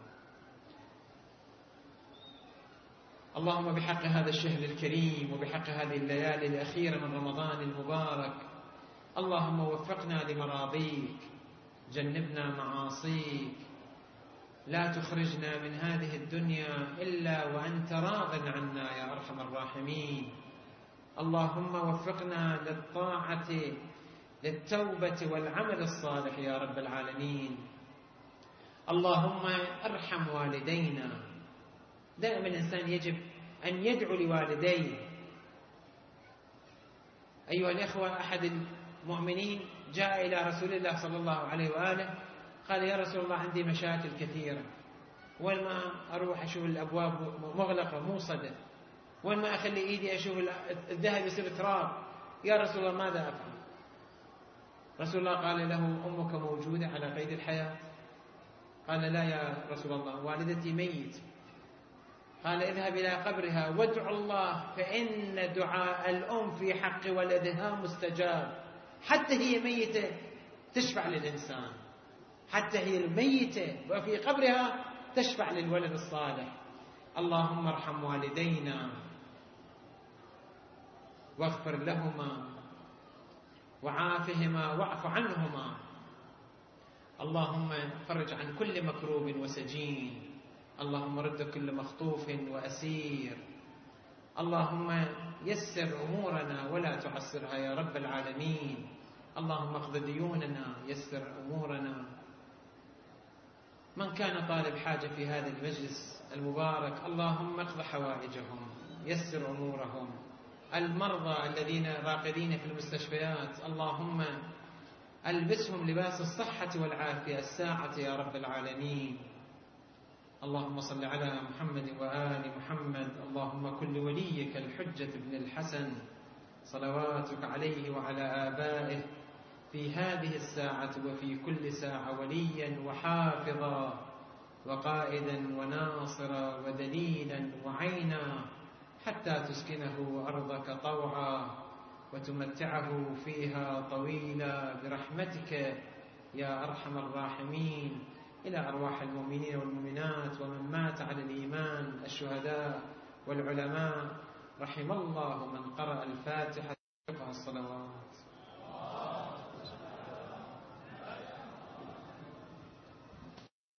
Speaker 1: اللهم بحق هذا الشهر الكريم وبحق هذه الليالي الأخيرة من رمضان المبارك، اللهم وفقنا لمراضيك، جنبنا معاصيك، لا تخرجنا من هذه الدنيا إلا وأنت راض عنا يا أرحم الراحمين. اللهم وفقنا للطاعة للتوبة والعمل الصالح يا رب العالمين. اللهم ارحم والدينا. دائما الإنسان يجب أن يدعو لوالديه. أيها الإخوة، أحد المؤمنين جاء إلى رسول الله صلى الله عليه وآله قال يا رسول الله عندي مشاكل كثيرة، وين ما أروح أشوف الأبواب مغلقة موصدة، وين ما أخلي إيدي أشوف الذهب يصير تراب، يا رسول الله ماذا أفعل؟ رسول الله قال له أمك موجودة على قيد الحياة؟ قال لا يا رسول الله، والدتي ميت. قال اذهب إلى قبرها وادع الله، فإن دعاء الأم في حق ولدها مستجاب. حتى هي ميتة تشفع للإنسان، حتى هي الميتة وفي قبرها تشفع للولد الصالح. اللهم ارحم والدينا واغفر لهما وعافهما واعف عنهما. اللهم فرج عن كل مكروب وسجين. اللهم رد كل مخطوف وأسير. اللهم يسر أمورنا ولا تعسرها يا رب العالمين. اللهم اقض ديوننا، يسر أمورنا. من كان طالب حاجة في هذا المجلس المبارك اللهم اقض حوائجهم، يسر أمورهم. المرضى الذين راقدين في المستشفيات اللهم ألبسهم لباس الصحة والعافية الساعة يا رب العالمين. اللهم صل على محمد وآل محمد. اللهم كن لوليك الحجة بن الحسن صلواتك عليه وعلى آبائه في هذه الساعة وفي كل ساعة وليا وحافظا وقائدا وناصرا ودليلا وعينا، حتى تسكنه أرضك طوعا وتمتعه فيها طويلا برحمتك يا أرحم الراحمين. إلى أرواح المؤمنين والمؤمنات ومن مات على الإيمان، الشهداء والعلماء، رحم الله من قرأ الفاتحة الصلوات.